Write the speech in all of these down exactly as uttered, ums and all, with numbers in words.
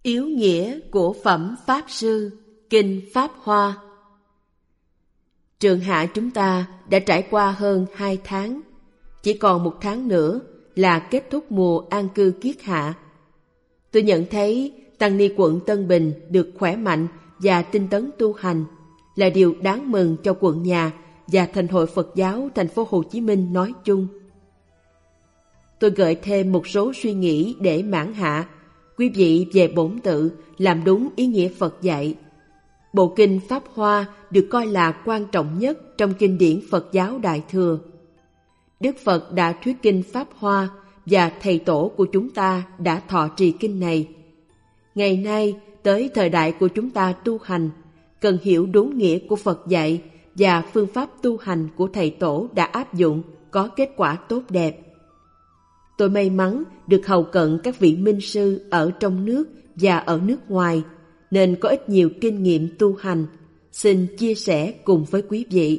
Yếu nghĩa của Phẩm Pháp Sư, Kinh Pháp Hoa. Trường hạ chúng ta đã trải qua hơn hai tháng, chỉ còn một tháng nữa là kết thúc mùa an cư kiết hạ. Tôi nhận thấy tăng ni quận Tân Bình được khỏe mạnh và tinh tấn tu hành là điều đáng mừng cho quận nhà và Thành hội Phật giáo thành phố Hồ Chí Minh nói chung. Tôi gợi thêm một số suy nghĩ để mãn hạ quý vị về bổn tự làm đúng ý nghĩa Phật dạy. Bộ kinh Pháp Hoa được coi là quan trọng nhất trong kinh điển Phật giáo Đại Thừa. Đức Phật đã thuyết kinh Pháp Hoa và thầy tổ của chúng ta đã thọ trì kinh này. Ngày nay, tới thời đại của chúng ta tu hành, cần hiểu đúng nghĩa của Phật dạy và phương pháp tu hành của thầy tổ đã áp dụng có kết quả tốt đẹp. Tôi may mắn được hầu cận các vị minh sư ở trong nước và ở nước ngoài, nên có ít nhiều kinh nghiệm tu hành, xin chia sẻ cùng với quý vị.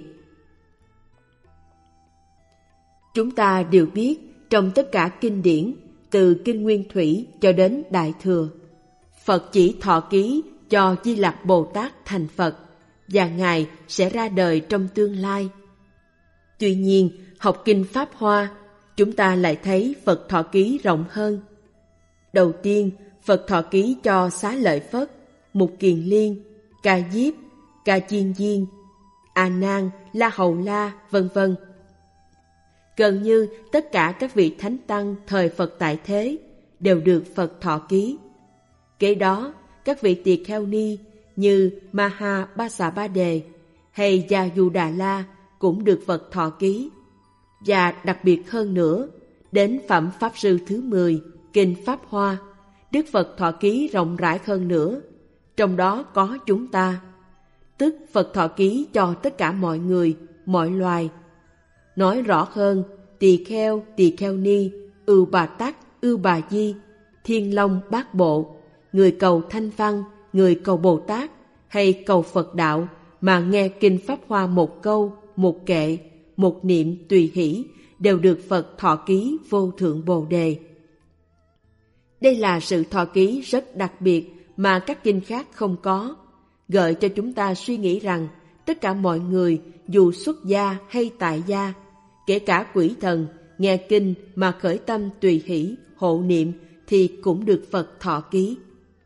Chúng ta đều biết trong tất cả kinh điển, từ Kinh Nguyên Thủy cho đến Đại Thừa, Phật chỉ thọ ký cho Di Lặc Bồ Tát thành Phật, và Ngài sẽ ra đời trong tương lai. Tuy nhiên, học kinh Pháp Hoa, chúng ta lại thấy Phật thọ ký rộng hơn. Đầu tiên, Phật thọ ký cho Xá Lợi Phất, Mục Kiền Liên, Ca Diếp, Ca Chiên Diên, A Nan, La Hầu La, vân vân. Gần như tất cả các vị thánh tăng thời Phật tại thế đều được Phật thọ ký. Kế đó, các vị tỳ kheo ni như Maha Ba Xà Ba Đề hay Gia Du Đà La cũng được Phật thọ ký. Và đặc biệt hơn nữa, đến Phẩm Pháp Sư thứ mười, Kinh Pháp Hoa, Đức Phật thọ ký rộng rãi hơn nữa, trong đó có chúng ta, tức Phật thọ ký cho tất cả mọi người, mọi loài. Nói rõ hơn, tỳ kheo, tỳ kheo ni, ưu bà tắc, ưu bà di, thiên long bát bộ, người cầu thanh văn, người cầu Bồ Tát hay cầu Phật đạo mà nghe Kinh Pháp Hoa một câu, một kệ, một niệm tùy hỷ đều được Phật thọ ký vô thượng Bồ Đề. Đây là sự thọ ký rất đặc biệt mà các kinh khác không có, gợi cho chúng ta suy nghĩ rằng tất cả mọi người, dù xuất gia hay tại gia, kể cả quỷ thần, nghe kinh mà khởi tâm tùy hỷ, hộ niệm thì cũng được Phật thọ ký.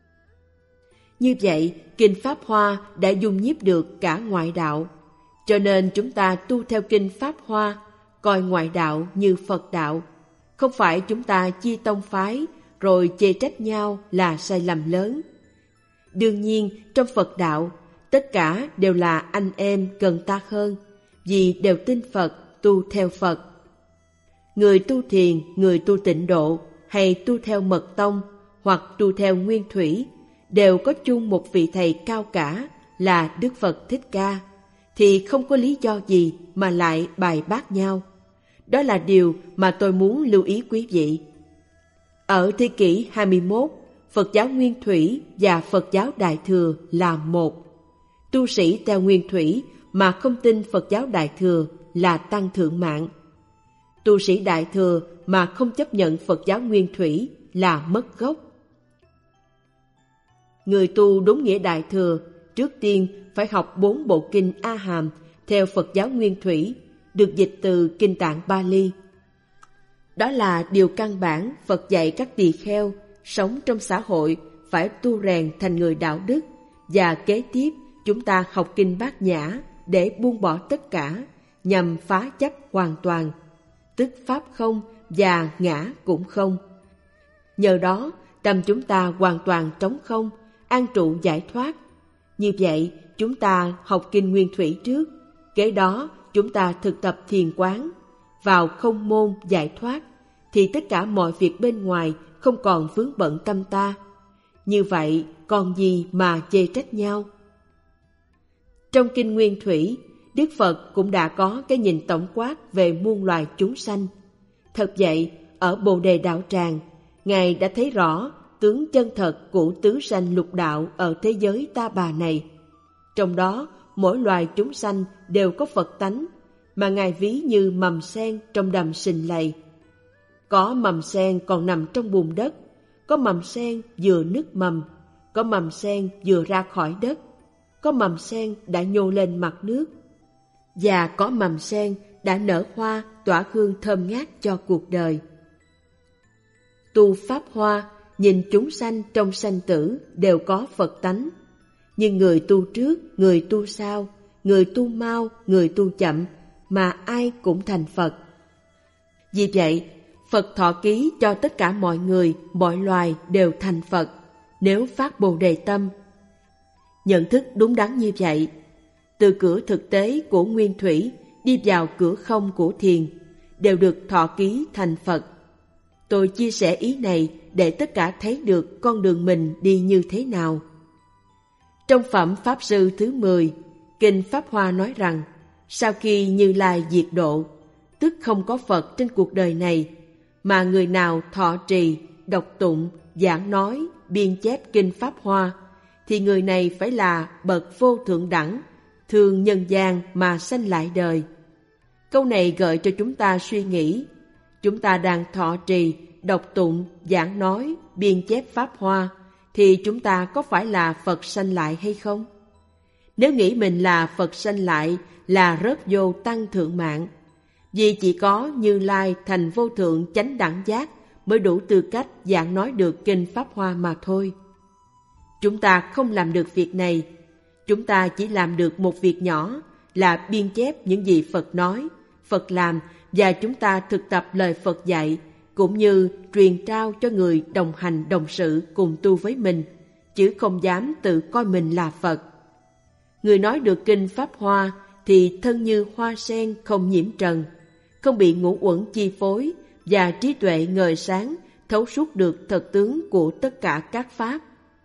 Như vậy, kinh Pháp Hoa đã dung nhiếp được cả ngoại đạo, cho nên chúng ta tu theo kinh Pháp Hoa, coi ngoại đạo như Phật đạo. Không phải chúng ta chia tông phái rồi chê trách nhau là sai lầm lớn. Đương nhiên, trong Phật đạo, tất cả đều là anh em gần ta hơn, vì đều tin Phật, tu theo Phật. Người tu thiền, người tu tịnh độ, hay tu theo mật tông, hoặc tu theo nguyên thủy, đều có chung một vị thầy cao cả là Đức Phật Thích Ca, thì không có lý do gì mà lại bài bác nhau. Đó là điều mà tôi muốn lưu ý quý vị. Ở thế kỷ hai mươi mốt, Phật giáo Nguyên Thủy và Phật giáo Đại Thừa là một. Tu sĩ theo Nguyên Thủy mà không tin Phật giáo Đại Thừa là tăng thượng mạng. Tu sĩ Đại Thừa mà không chấp nhận Phật giáo Nguyên Thủy là mất gốc. Người tu đúng nghĩa Đại Thừa trước tiên phải học bốn bộ kinh A Hàm theo Phật giáo Nguyên Thủy, được dịch từ Kinh Tạng Bali. Đó là điều căn bản Phật dạy các tỳ kheo sống trong xã hội phải tu rèn thành người đạo đức, và kế tiếp chúng ta học kinh Bát Nhã để buông bỏ tất cả nhằm phá chấp hoàn toàn, tức pháp không và ngã cũng không. Nhờ đó tâm chúng ta hoàn toàn trống không, an trụ giải thoát. Như vậy chúng ta học kinh Nguyên Thủy trước, kế đó chúng ta thực tập thiền quán, vào không môn giải thoát, thì tất cả mọi việc bên ngoài không còn vướng bận tâm ta. Như vậy còn gì mà chê trách nhau? Trong kinh Nguyên Thủy, Đức Phật cũng đã có cái nhìn tổng quát về muôn loài chúng sanh. Thật vậy, ở Bồ Đề Đạo Tràng, Ngài đã thấy rõ tướng chân thật của tứ sanh lục đạo ở thế giới ta bà này. Trong đó, mỗi loài chúng sanh đều có Phật tánh, mà Ngài ví như mầm sen trong đầm sình lầy. Có mầm sen còn nằm trong bùn đất, có mầm sen vừa nứt mầm, có mầm sen vừa ra khỏi đất, có mầm sen đã nhô lên mặt nước, và có mầm sen đã nở hoa tỏa hương thơm ngát cho cuộc đời. Tu Pháp Hoa nhìn chúng sanh trong sanh tử đều có Phật tánh, nhưng người tu trước, người tu sau, người tu mau, người tu chậm, mà ai cũng thành Phật. Vì vậy, Phật thọ ký cho tất cả mọi người, mọi loài đều thành Phật, nếu phát Bồ Đề tâm. Nhận thức đúng đắn như vậy, từ cửa thực tế của nguyên thủy đi vào cửa không của thiền, đều được thọ ký thành Phật. Tôi chia sẻ ý này để tất cả thấy được con đường mình đi như thế nào. Trong phẩm Pháp Sư thứ mười, Kinh Pháp Hoa nói rằng, sau khi Như Lai diệt độ, tức không có Phật trên cuộc đời này, mà người nào thọ trì, đọc tụng, giảng nói, biên chép Kinh Pháp Hoa, thì người này phải là bậc vô thượng đẳng, thương nhân gian mà sanh lại đời. Câu này gợi cho chúng ta suy nghĩ, chúng ta đang thọ trì, đọc tụng, giảng nói, biên chép Pháp Hoa, thì chúng ta có phải là Phật sanh lại hay không? Nếu nghĩ mình là Phật sanh lại là rớt vô tăng thượng mạng, vì chỉ có Như Lai thành vô thượng chánh đẳng giác mới đủ tư cách giảng nói được Kinh Pháp Hoa mà thôi. Chúng ta không làm được việc này, chúng ta chỉ làm được một việc nhỏ là biên chép những gì Phật nói, Phật làm, và chúng ta thực tập lời Phật dạy, cũng như truyền trao cho người đồng hành đồng sự cùng tu với mình, chứ không dám tự coi mình là Phật. Người nói được Kinh Pháp Hoa thì thân như hoa sen không nhiễm trần, không bị ngũ uẩn chi phối, và trí tuệ ngời sáng, thấu suốt được thật tướng của tất cả các Pháp.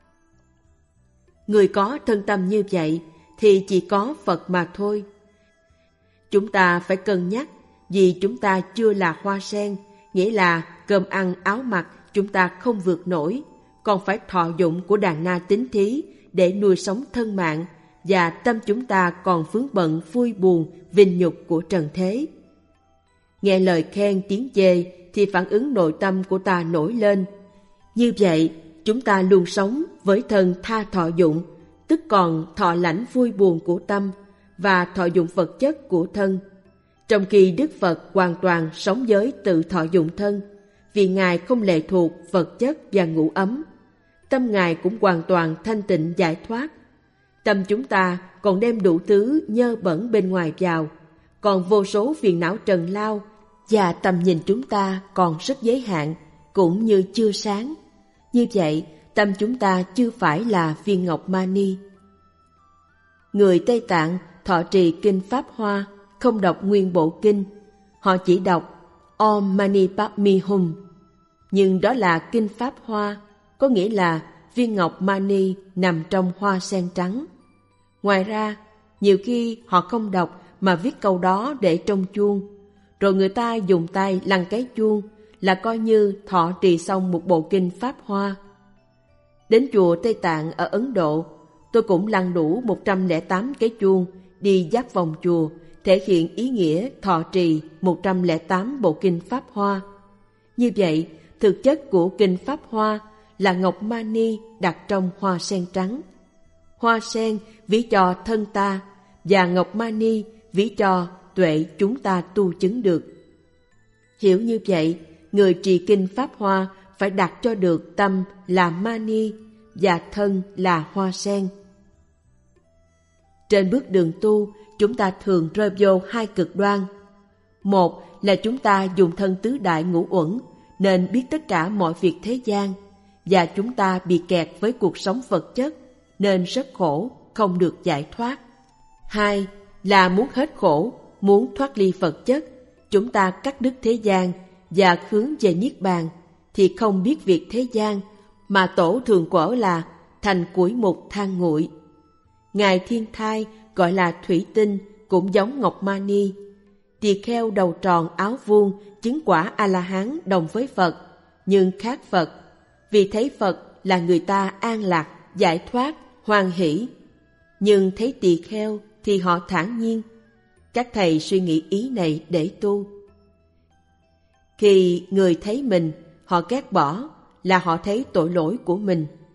Người có thân tâm như vậy thì chỉ có Phật mà thôi. Chúng ta phải cân nhắc, vì chúng ta chưa là hoa sen, nghĩa là cơm ăn áo mặc chúng ta không vượt nổi, còn phải thọ dụng của đàn na tín thí để nuôi sống thân mạng, và tâm chúng ta còn vướng bận vui buồn, vinh nhục của trần thế. Nghe lời khen tiếng chê thì phản ứng nội tâm của ta nổi lên. Như vậy, chúng ta luôn sống với thân tha thọ dụng, tức còn thọ lãnh vui buồn của tâm và thọ dụng vật chất của thân. Trong khi Đức Phật hoàn toàn sống với tự thọ dụng thân, vì Ngài không lệ thuộc vật chất và ngũ ấm. Tâm Ngài cũng hoàn toàn thanh tịnh giải thoát. Tâm chúng ta còn đem đủ thứ nhơ bẩn bên ngoài vào, còn vô số phiền não trần lao, và tầm nhìn chúng ta còn rất giới hạn, cũng như chưa sáng. Như vậy, tâm chúng ta chưa phải là viên ngọc mani. Người Tây Tạng thọ trì Kinh Pháp Hoa, không đọc nguyên bộ kinh, họ chỉ đọc Om Mani Padme Hum. Nhưng đó là Kinh Pháp Hoa, có nghĩa là viên ngọc mani nằm trong hoa sen trắng. Ngoài ra, nhiều khi họ không đọc mà viết câu đó để trong chuông, rồi người ta dùng tay lăn cái chuông là coi như thọ trì xong một bộ Kinh Pháp Hoa. Đến chùa Tây Tạng ở Ấn Độ, tôi cũng lăn đủ một trăm lẻ tám cái chuông đi giáp vòng chùa, thể hiện ý nghĩa thọ trì một trăm lẻ tám bộ Kinh Pháp Hoa. Như vậy, thực chất của Kinh Pháp Hoa là ngọc mani đặt trong hoa sen trắng. Hoa sen ví cho thân ta, và ngọc mani ví cho tuệ chúng ta tu chứng được. Hiểu như vậy, người trì Kinh Pháp Hoa phải đặt cho được tâm là mani và thân là hoa sen. Trên bước đường tu, chúng ta thường rơi vô hai cực đoan. Một là chúng ta dùng thân tứ đại ngũ uẩn nên biết tất cả mọi việc thế gian, và chúng ta bị kẹt với cuộc sống vật chất nên rất khổ, không được giải thoát. Hai là muốn hết khổ, muốn thoát ly vật chất, chúng ta cắt đứt thế gian và hướng về Niết Bàn, thì không biết việc thế gian, mà tổ thường quở là thành củi mục than nguội. Ngài Thiên Thai gọi là thủy tinh, cũng giống ngọc mani. Tỳ kheo đầu tròn áo vuông chứng quả A-la-hán đồng với Phật, nhưng khác Phật, vì thấy Phật là người ta an lạc, giải thoát, hoan hỷ. Nhưng thấy tỳ kheo thì họ thản nhiên. Các thầy suy nghĩ ý này để tu. Khi người thấy mình, họ ghét bỏ là họ thấy tội lỗi của mình.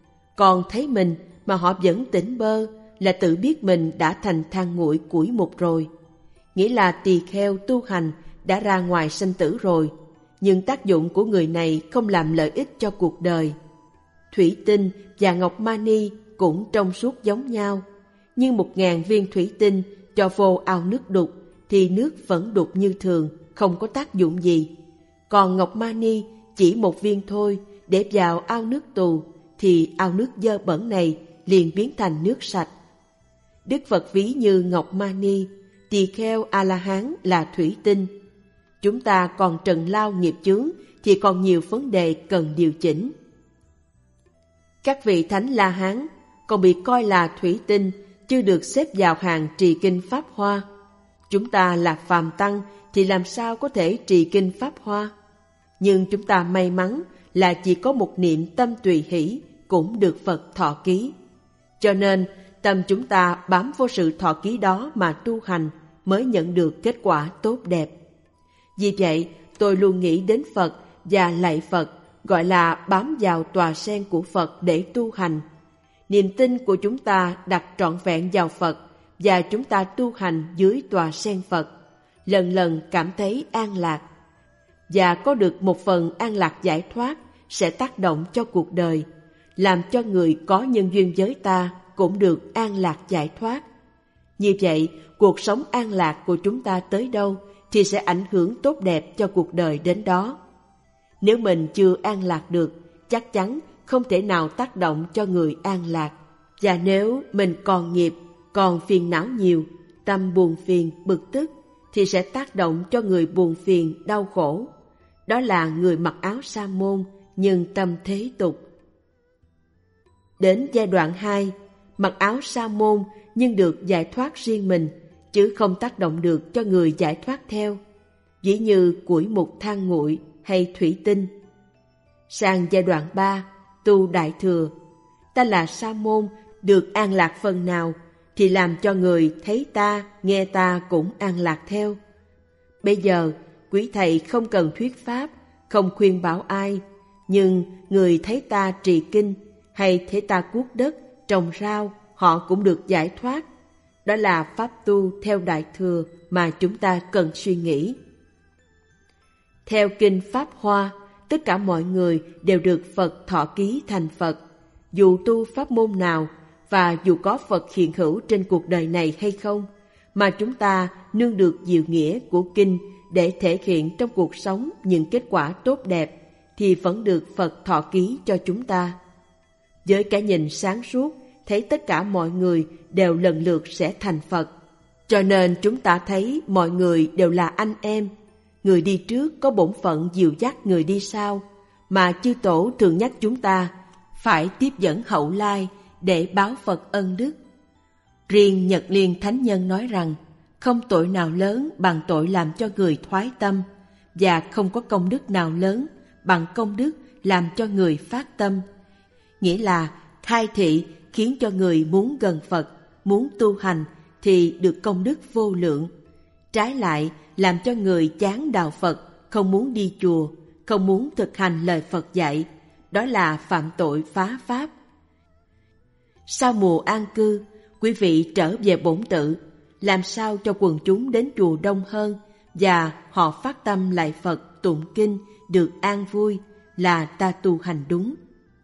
còn thấy mình mà họ vẫn tỉnh bơ là tự biết mình đã thành than nguội củi mục rồi. Nghĩa là tỳ kheo tu hành đã ra ngoài sanh tử rồi, nhưng tác dụng của người này không làm lợi ích cho cuộc đời. Thủy tinh và ngọc mani cũng trong suốt giống nhau, nhưng một ngàn viên thủy tinh cho vô ao nước đục thì nước vẫn đục như thường, không có tác dụng gì. Còn ngọc mani chỉ một viên thôi để vào ao nước tù thì ao nước dơ bẩn này liền biến thành nước sạch. Đức Phật ví như ngọc mani, tỳ kheo A-la-hán là thủy tinh. Chúng ta còn trần lao nghiệp chướng thì còn nhiều vấn đề cần điều chỉnh. Các vị thánh La-hán còn bị coi là thủy tinh, chưa được xếp vào hàng trì kinh Pháp Hoa. Chúng ta là phàm tăng thì làm sao có thể trì kinh Pháp Hoa? Nhưng chúng ta may mắn là chỉ có một niệm tâm tùy hỷ cũng được Phật thọ ký. Cho nên tâm chúng ta bám vô sự thọ ký đó mà tu hành mới nhận được kết quả tốt đẹp. Vì vậy, tôi luôn nghĩ đến Phật và lạy Phật, gọi là bám vào tòa sen của Phật để tu hành. Niềm tin của chúng ta đặt trọn vẹn vào Phật và chúng ta tu hành dưới tòa sen Phật, lần lần cảm thấy an lạc. Và có được một phần an lạc giải thoát sẽ tác động cho cuộc đời, làm cho người có nhân duyên với ta cũng được an lạc giải thoát. Như vậy, cuộc sống an lạc của chúng ta tới đâu thì sẽ ảnh hưởng tốt đẹp cho cuộc đời đến đó. Nếu mình chưa an lạc được, chắc chắn không thể nào tác động cho người an lạc. Và nếu mình còn nghiệp, còn phiền não nhiều, tâm buồn phiền, bực tức, thì sẽ tác động cho người buồn phiền, đau khổ. Đó là người mặc áo sa môn, nhưng tâm thế tục. Đến giai đoạn hai, mặc áo sa môn nhưng được giải thoát riêng mình, chứ không tác động được cho người giải thoát theo, ví như củi mục than nguội hay thủy tinh. Sang giai đoạn ba, tu đại thừa, ta là sa môn được an lạc phần nào thì làm cho người thấy ta, nghe ta cũng an lạc theo. Bây giờ, quý thầy không cần thuyết pháp, không khuyên bảo ai, nhưng người thấy ta trì kinh hay thấy ta cuốc đất, trồng rau, họ cũng được giải thoát. Đó là pháp tu theo đại thừa mà chúng ta cần suy nghĩ. Theo kinh Pháp Hoa, tất cả mọi người đều được Phật thọ ký thành Phật, dù tu pháp môn nào và dù có Phật hiện hữu trên cuộc đời này hay không, mà chúng ta nương được diệu nghĩa của kinh để thể hiện trong cuộc sống những kết quả tốt đẹp thì vẫn được Phật thọ ký cho chúng ta. Với cái nhìn sáng suốt, thấy tất cả mọi người đều lần lượt sẽ thành Phật. Cho nên chúng ta thấy mọi người đều là anh em. Người đi trước có bổn phận dìu dắt người đi sau, mà chư tổ thường nhắc chúng ta phải tiếp dẫn hậu lai để báo Phật ân đức. Riêng Nhật Liên Thánh Nhân nói rằng không tội nào lớn bằng tội làm cho người thoái tâm, và không có công đức nào lớn bằng công đức làm cho người phát tâm. Nghĩa là khai thị khiến cho người muốn gần Phật, muốn tu hành thì được công đức vô lượng. Trái lại, làm cho người chán đạo Phật, không muốn đi chùa, không muốn thực hành lời Phật dạy, đó là phạm tội phá pháp. Sau mùa an cư, quý vị trở về bổn tự, làm sao cho quần chúng đến chùa đông hơn và họ phát tâm lạy Phật tụng kinh được an vui là ta tu hành đúng.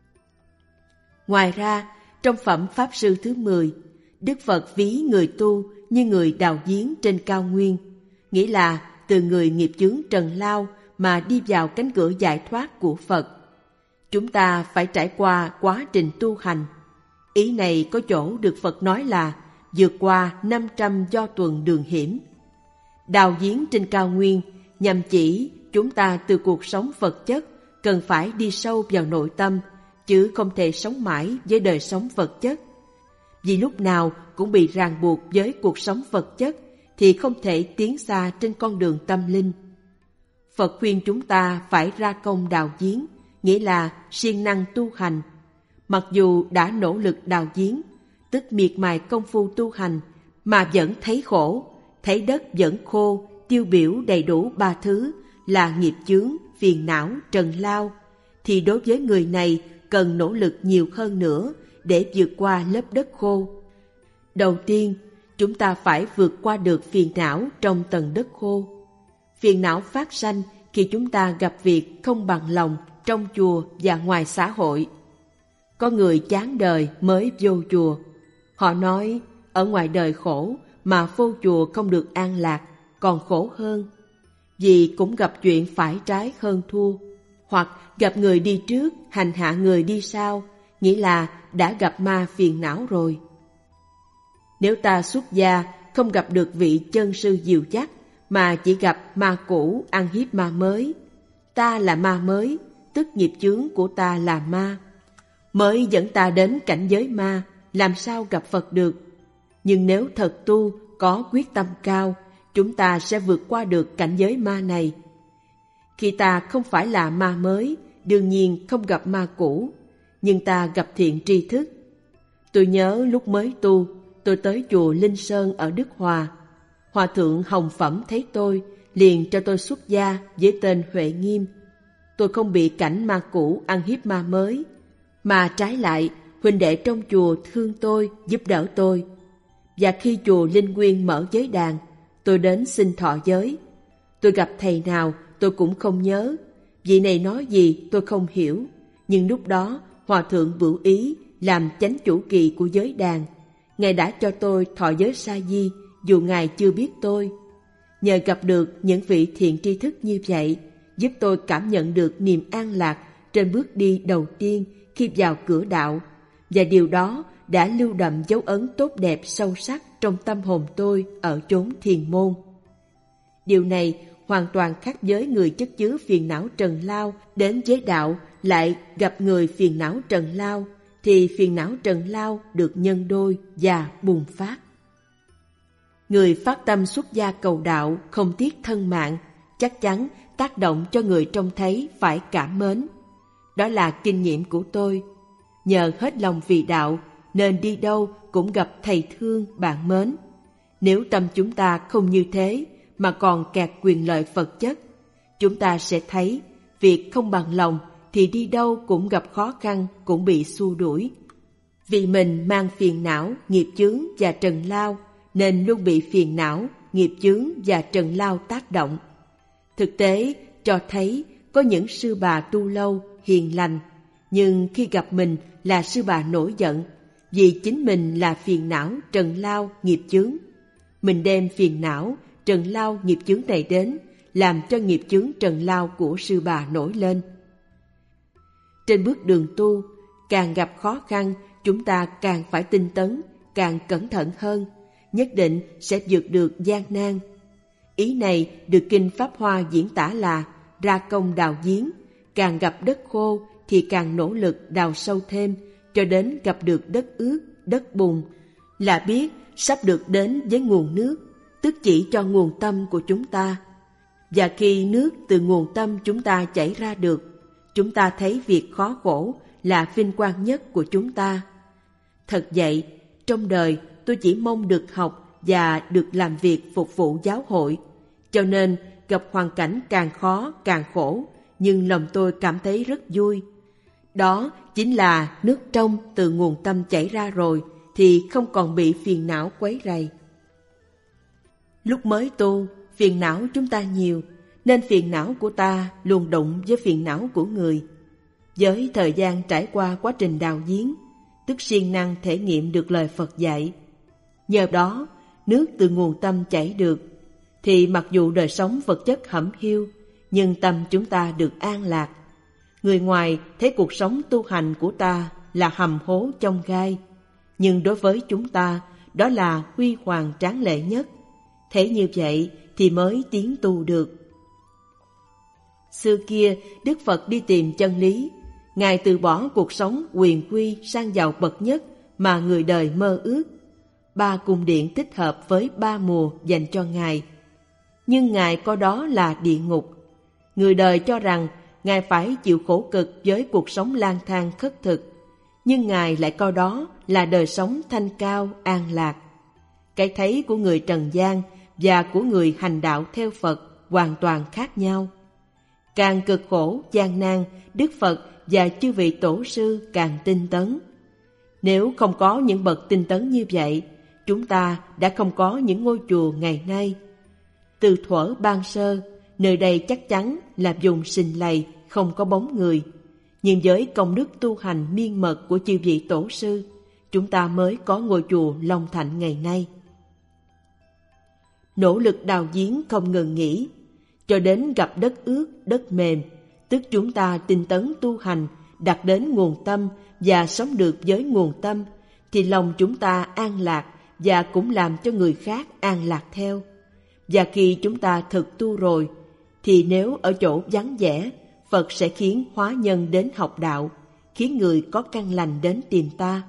Ngoài ra, trong phẩm Pháp Sư thứ mười, Đức Phật ví người tu như người đào giếng trên cao nguyên, nghĩa là từ người nghiệp chướng trần lao mà đi vào cánh cửa giải thoát của Phật. Chúng ta phải trải qua quá trình tu hành. Ý này có chỗ được Phật nói là vượt qua năm trăm do tuần đường hiểm. Đào giếng trên cao nguyên nhằm chỉ chúng ta từ cuộc sống vật chất cần phải đi sâu vào nội tâm, chứ không thể sống mãi với đời sống vật chất. Vì lúc nào cũng bị ràng buộc với cuộc sống vật chất thì không thể tiến xa trên con đường tâm linh. Phật khuyên chúng ta phải ra công đào giếng, nghĩa là siêng năng tu hành. Mặc dù đã nỗ lực đào giếng, tức miệt mài công phu tu hành, mà vẫn thấy khổ, thấy đất vẫn khô, tiêu biểu đầy đủ ba thứ là nghiệp chướng, phiền não, trần lao, thì đối với người này cần nỗ lực nhiều hơn nữa để vượt qua lớp đất khô. Đầu tiên, chúng ta phải vượt qua được phiền não trong tầng đất khô. Phiền não phát sanh khi chúng ta gặp việc không bằng lòng trong chùa và ngoài xã hội. Có người chán đời mới vô chùa. Họ nói, ở ngoài đời khổ mà vô chùa không được an lạc, còn khổ hơn. Vì cũng gặp chuyện phải trái hơn thua, hoặc gặp người đi trước hành hạ người đi sau, nghĩa là đã gặp ma phiền não rồi. Nếu ta xuất gia không gặp được vị chân sư dìu dắt, mà chỉ gặp ma cũ ăn hiếp ma mới, ta là ma mới, tức nghiệp chướng của ta là ma, mới dẫn ta đến cảnh giới ma, làm sao gặp Phật được. Nhưng nếu thật tu, có quyết tâm cao, chúng ta sẽ vượt qua được cảnh giới ma này. Khi ta không phải là ma mới, đương nhiên không gặp ma cũ, nhưng ta gặp thiện tri thức. Tôi nhớ lúc mới tu, tôi tới chùa Linh Sơn ở Đức Hòa. Hòa thượng Hồng Phẩm thấy tôi, liền cho tôi xuất gia với tên Huệ Nghiêm. Tôi không bị cảnh ma cũ ăn hiếp ma mới, mà trái lại, huynh đệ trong chùa thương tôi, giúp đỡ tôi. Và khi chùa Linh Nguyên mở giới đàn, tôi đến xin thọ giới. Tôi gặp thầy nào tôi cũng không nhớ, vị này nói gì tôi không hiểu. Nhưng lúc đó, Hòa thượng Bửu Ý làm chánh chủ kỳ của giới đàn. Ngài đã cho tôi thọ giới sa di, dù Ngài chưa biết tôi. Nhờ gặp được những vị thiện tri thức như vậy, giúp tôi cảm nhận được niềm an lạc trên bước đi đầu tiên khi vào cửa đạo, và điều đó đã lưu đậm dấu ấn tốt đẹp sâu sắc trong tâm hồn tôi ở chốn thiền môn. Điều này hoàn toàn khác với người chất chứa phiền não trần lao đến giới đạo lại gặp người phiền não trần lao, thì phiền não trần lao được nhân đôi và bùng phát. Người phát tâm xuất gia cầu đạo không tiếc thân mạng, chắc chắn tác động cho người trông thấy phải cảm mến. Đó là kinh nghiệm của tôi. Nhờ hết lòng vì đạo nên đi đâu cũng gặp thầy thương bạn mến. Nếu tâm chúng ta không như thế mà còn kẹt quyền lợi vật chất, chúng ta sẽ thấy việc không bằng lòng thì đi đâu cũng gặp khó khăn, cũng bị xua đuổi. Vì mình mang phiền não, nghiệp chướng và trần lao, nên luôn bị phiền não, nghiệp chướng và trần lao tác động. Thực tế cho thấy có những sư bà tu lâu, hiền lành, nhưng khi gặp mình là sư bà nổi giận, vì chính mình là phiền não, trần lao, nghiệp chướng. Mình đem phiền não, trần lao, nghiệp chướng này đến, làm cho nghiệp chướng trần lao của sư bà nổi lên. Trên bước đường tu, càng gặp khó khăn, chúng ta càng phải tinh tấn, càng cẩn thận hơn, nhất định sẽ vượt được gian nan. Ý này được Kinh Pháp Hoa diễn tả là ra công đào giếng, càng gặp đất khô thì càng nỗ lực đào sâu thêm, cho đến gặp được đất ướt, đất bùn, là biết sắp được đến với nguồn nước, tức chỉ cho nguồn tâm của chúng ta. Và khi nước từ nguồn tâm chúng ta chảy ra được, chúng ta thấy việc khó khổ là vinh quang nhất của chúng ta. Thật vậy, trong đời tôi chỉ mong được học và được làm việc phục vụ giáo hội, cho nên gặp hoàn cảnh càng khó càng khổ, nhưng lòng tôi cảm thấy rất vui. Đó chính là nước trong từ nguồn tâm chảy ra rồi thì không còn bị phiền não quấy rầy. Lúc mới tu, phiền não chúng ta nhiều, nên phiền não của ta luôn đụng với phiền não của người. Với thời gian trải qua quá trình đào giếng, tức siêng năng thể nghiệm được lời Phật dạy, nhờ đó nước từ nguồn tâm chảy được, thì mặc dù đời sống vật chất hẩm hiu, nhưng tâm chúng ta được an lạc. Người ngoài thấy cuộc sống tu hành của ta là hầm hố chông gai, nhưng đối với chúng ta đó là huy hoàng tráng lệ nhất. Thế như vậy thì mới tiến tu được. Xưa kia Đức Phật đi tìm chân lý, Ngài từ bỏ cuộc sống quyền quy sang giàu bậc nhất mà người đời mơ ước. Ba cung điện thích hợp với ba mùa dành cho Ngài, nhưng Ngài coi đó là địa ngục. Người đời cho rằng Ngài phải chịu khổ cực với cuộc sống lang thang khất thực, nhưng Ngài lại coi đó là đời sống thanh cao an lạc. Cái thấy của người trần gian và của người hành đạo theo Phật hoàn toàn khác nhau. Càng cực khổ gian nan, Đức Phật và chư vị tổ sư càng tinh tấn. Nếu không có những bậc tinh tấn như vậy, chúng ta đã không có những ngôi chùa ngày nay. Từ thuở ban sơ, nơi đây chắc chắn là vùng sình lầy, không có bóng người. Nhưng với công đức tu hành miên mật của chư vị tổ sư, chúng ta mới có ngôi chùa Long Thạnh ngày nay. Nỗ lực đào giếng không ngừng nghỉ, cho đến gặp đất ướt, đất mềm, tức chúng ta tinh tấn tu hành, đạt đến nguồn tâm và sống được với nguồn tâm, thì lòng chúng ta an lạc và cũng làm cho người khác an lạc theo. Và khi chúng ta thực tu rồi, thì nếu ở chỗ vắng vẻ, Phật sẽ khiến hóa nhân đến học đạo, khiến người có căn lành đến tìm ta.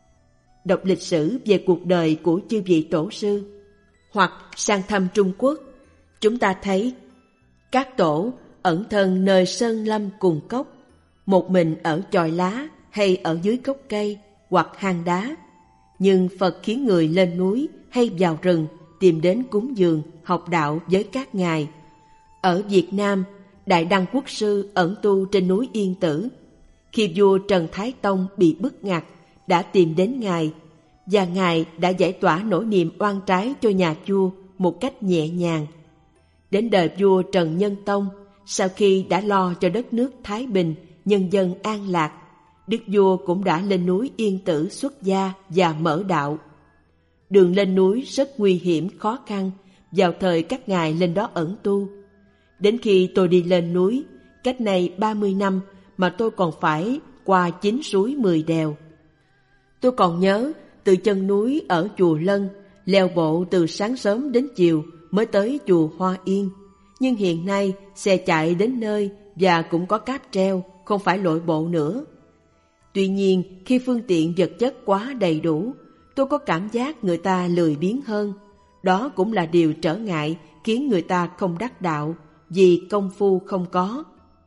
Đọc lịch sử về cuộc đời của chư vị tổ sư, hoặc sang thăm Trung Quốc, chúng ta thấy các tổ ẩn thân nơi sơn lâm cùng cốc, một mình ở chòi lá hay ở dưới gốc cây hoặc hang đá. Nhưng Phật khiến người lên núi hay vào rừng tìm đến cúng dường, học đạo với các ngài. Ở Việt Nam, Đại Đăng Quốc Sư ẩn tu trên núi Yên Tử. Khi vua Trần Thái Tông bị bức ngặt, đã tìm đến ngài, và ngài đã giải tỏa nỗi niềm oan trái cho nhà vua một cách nhẹ nhàng. Đến đời vua Trần Nhân Tông, sau khi đã lo cho đất nước thái bình, nhân dân an lạc, đức vua cũng đã lên núi Yên Tử xuất gia và mở đạo. Đường lên núi rất nguy hiểm khó khăn vào thời các ngài lên đó ẩn tu. Đến khi tôi đi lên núi, cách này ba mươi năm mà tôi còn phải qua chín suối mười đèo. Tôi còn nhớ từ chân núi ở chùa Lân, leo bộ từ sáng sớm đến chiều mới tới chùa Hoa Yên. Nhưng hiện nay xe chạy đến nơi và cũng có cáp treo, không phải lội bộ nữa. Tuy nhiên, khi phương tiện vật chất quá đầy đủ, tôi có cảm giác người ta lười biếng hơn. Đó cũng là điều trở ngại khiến người ta không đắc đạo, vì công phu không có.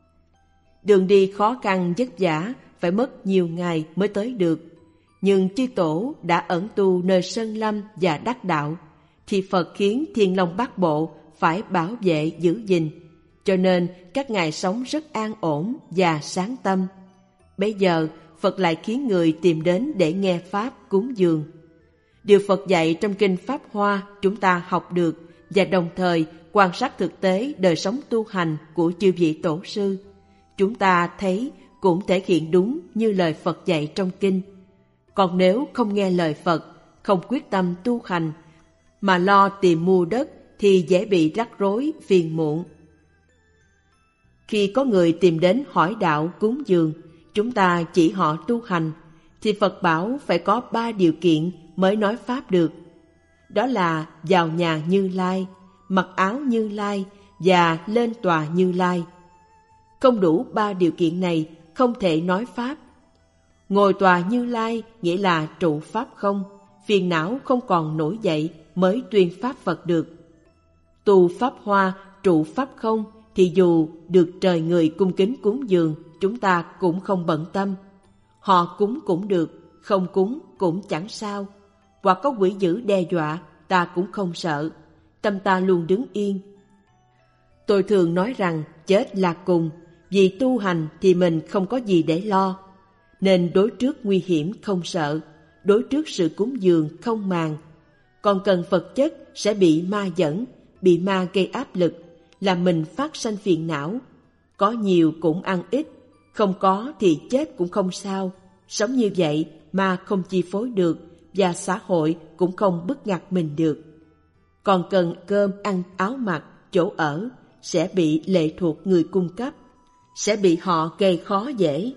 Đường đi khó khăn vất vả, phải mất nhiều ngày mới tới được. Nhưng chư tổ đã ẩn tu nơi sơn lâm và đắc đạo, thì Phật khiến Thiên Long Bát Bộ phải bảo vệ giữ gìn, cho nên các ngài sống rất an ổn và sáng tâm. Bây giờ Phật lại khiến người tìm đến để nghe Pháp cúng dường. Điều Phật dạy trong Kinh Pháp Hoa chúng ta học được, và đồng thời quan sát thực tế đời sống tu hành của chư vị tổ sư. Chúng ta thấy cũng thể hiện đúng như lời Phật dạy trong Kinh. Còn nếu không nghe lời Phật, không quyết tâm tu hành, mà lo tìm mua đất thì dễ bị rắc rối, phiền muộn. Khi có người tìm đến hỏi đạo cúng dường, chúng ta chỉ họ tu hành, thì Phật bảo phải có ba điều kiện mới nói Pháp được. Đó là vào nhà Như Lai, mặc áo Như Lai và lên tòa Như Lai. Không đủ ba điều kiện này, không thể nói Pháp. Ngồi tòa Như Lai nghĩa là trụ Pháp không, phiền não không còn nổi dậy mới tuyên Pháp Phật được. Tu Pháp Hoa, trụ Pháp không thì dù được trời người cung kính cúng dường, chúng ta cũng không bận tâm. Họ cúng cũng được, không cúng cũng chẳng sao. Hoặc có quỷ dữ đe dọa, ta cũng không sợ. Tâm ta luôn đứng yên. Tôi thường nói rằng chết là cùng, vì tu hành thì mình không có gì để lo. Nên đối trước nguy hiểm không sợ, đối trước sự cúng dường không màng. Còn cần vật chất sẽ bị ma dẫn, bị ma gây áp lực, làm mình phát sanh phiền não. Có nhiều cũng ăn ít, không có thì chết cũng không sao. Sống như vậy ma không chi phối được, và xã hội cũng không bức ngặt mình được. Còn cần cơm ăn, áo mặc, chỗ ở, sẽ bị lệ thuộc người cung cấp, sẽ bị họ gây khó dễ.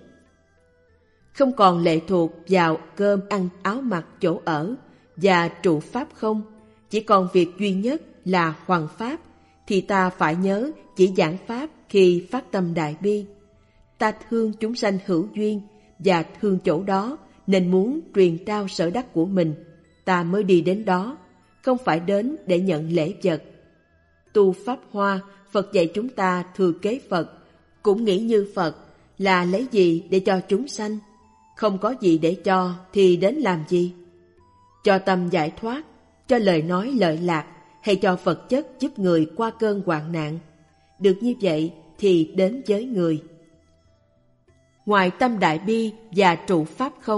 Không còn lệ thuộc vào cơm ăn, áo mặc, chỗ ở và trụ Pháp không, chỉ còn việc duy nhất là hoằng Pháp, thì ta phải nhớ chỉ giảng Pháp khi phát tâm đại bi. Ta thương chúng sanh hữu duyên và thương chỗ đó, nên muốn truyền trao sở đắc của mình, ta mới đi đến đó, không phải đến để nhận lễ vật. Tu Pháp Hoa, Phật dạy chúng ta thừa kế Phật, cũng nghĩ như Phật, là lấy gì để cho chúng sanh. Không có gì để cho thì đến làm gì? Cho tâm giải thoát, cho lời nói lợi lạc, hay cho vật chất giúp người qua cơn hoạn nạn. Được như vậy thì đến với người. Ngoài tâm đại bi và trụ Pháp không,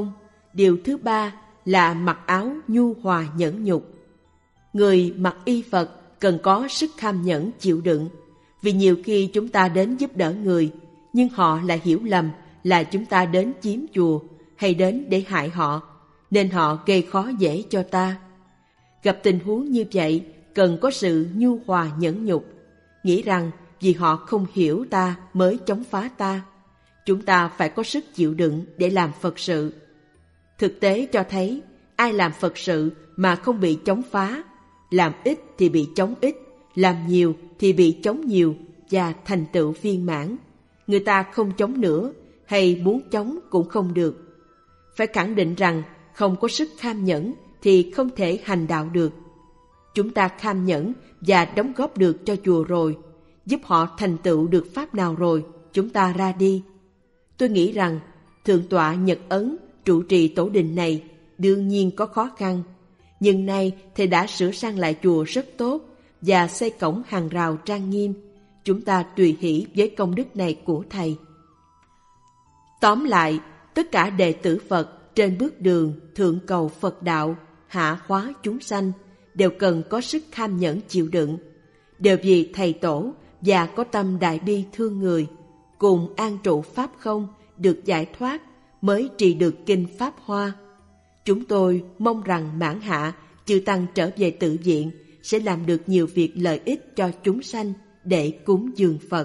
Điều thứ ba là mặc áo nhu hòa nhẫn nhục. Người mặc y Phật cần có sức kham nhẫn chịu đựng, vì nhiều khi chúng ta đến giúp đỡ người, nhưng họ lại hiểu lầm là chúng ta đến chiếm chùa hay đến để hại họ, nên họ gây khó dễ cho ta. Gặp tình huống như vậy, cần có sự nhu hòa nhẫn nhục, nghĩ rằng vì họ không hiểu ta mới chống phá ta. Chúng ta phải có sức chịu đựng để làm Phật sự. Thực tế cho thấy, ai làm Phật sự mà không bị chống phá, làm ít thì bị chống ít, làm nhiều thì bị chống nhiều và thành tựu viên mãn. Người ta không chống nữa hay muốn chống cũng không được. Phải khẳng định rằng không có sức kham nhẫn thì không thể hành đạo được. Chúng ta kham nhẫn và đóng góp được cho chùa rồi, giúp họ thành tựu được pháp nào rồi, chúng ta ra đi. Tôi nghĩ rằng Thượng tọa Nhật Ấn trụ trì tổ đình này đương nhiên có khó khăn, nhưng nay thầy đã sửa sang lại chùa rất tốt và xây cổng hàng rào trang nghiêm. Chúng ta tùy hỷ với công đức này của thầy. Tóm lại, tất cả đệ tử Phật trên bước đường thượng cầu Phật đạo, hạ hóa chúng sanh đều cần có sức kham nhẫn chịu đựng, đều vì thầy tổ và có tâm đại bi thương người, cùng an trụ pháp không được giải thoát mới trì được kinh Pháp Hoa. Chúng tôi mong rằng Mãn Hạ chư tăng trở về tự viện sẽ làm được nhiều việc lợi ích cho chúng sanh để cúng dường Phật.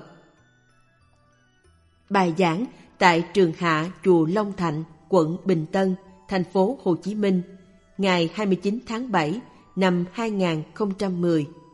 Bài giảng tại Trường Hạ chùa Long Thạnh, quận Bình Tân, thành phố Hồ Chí Minh, ngày hai mươi chín tháng bảy năm hai nghìn không trăm mười.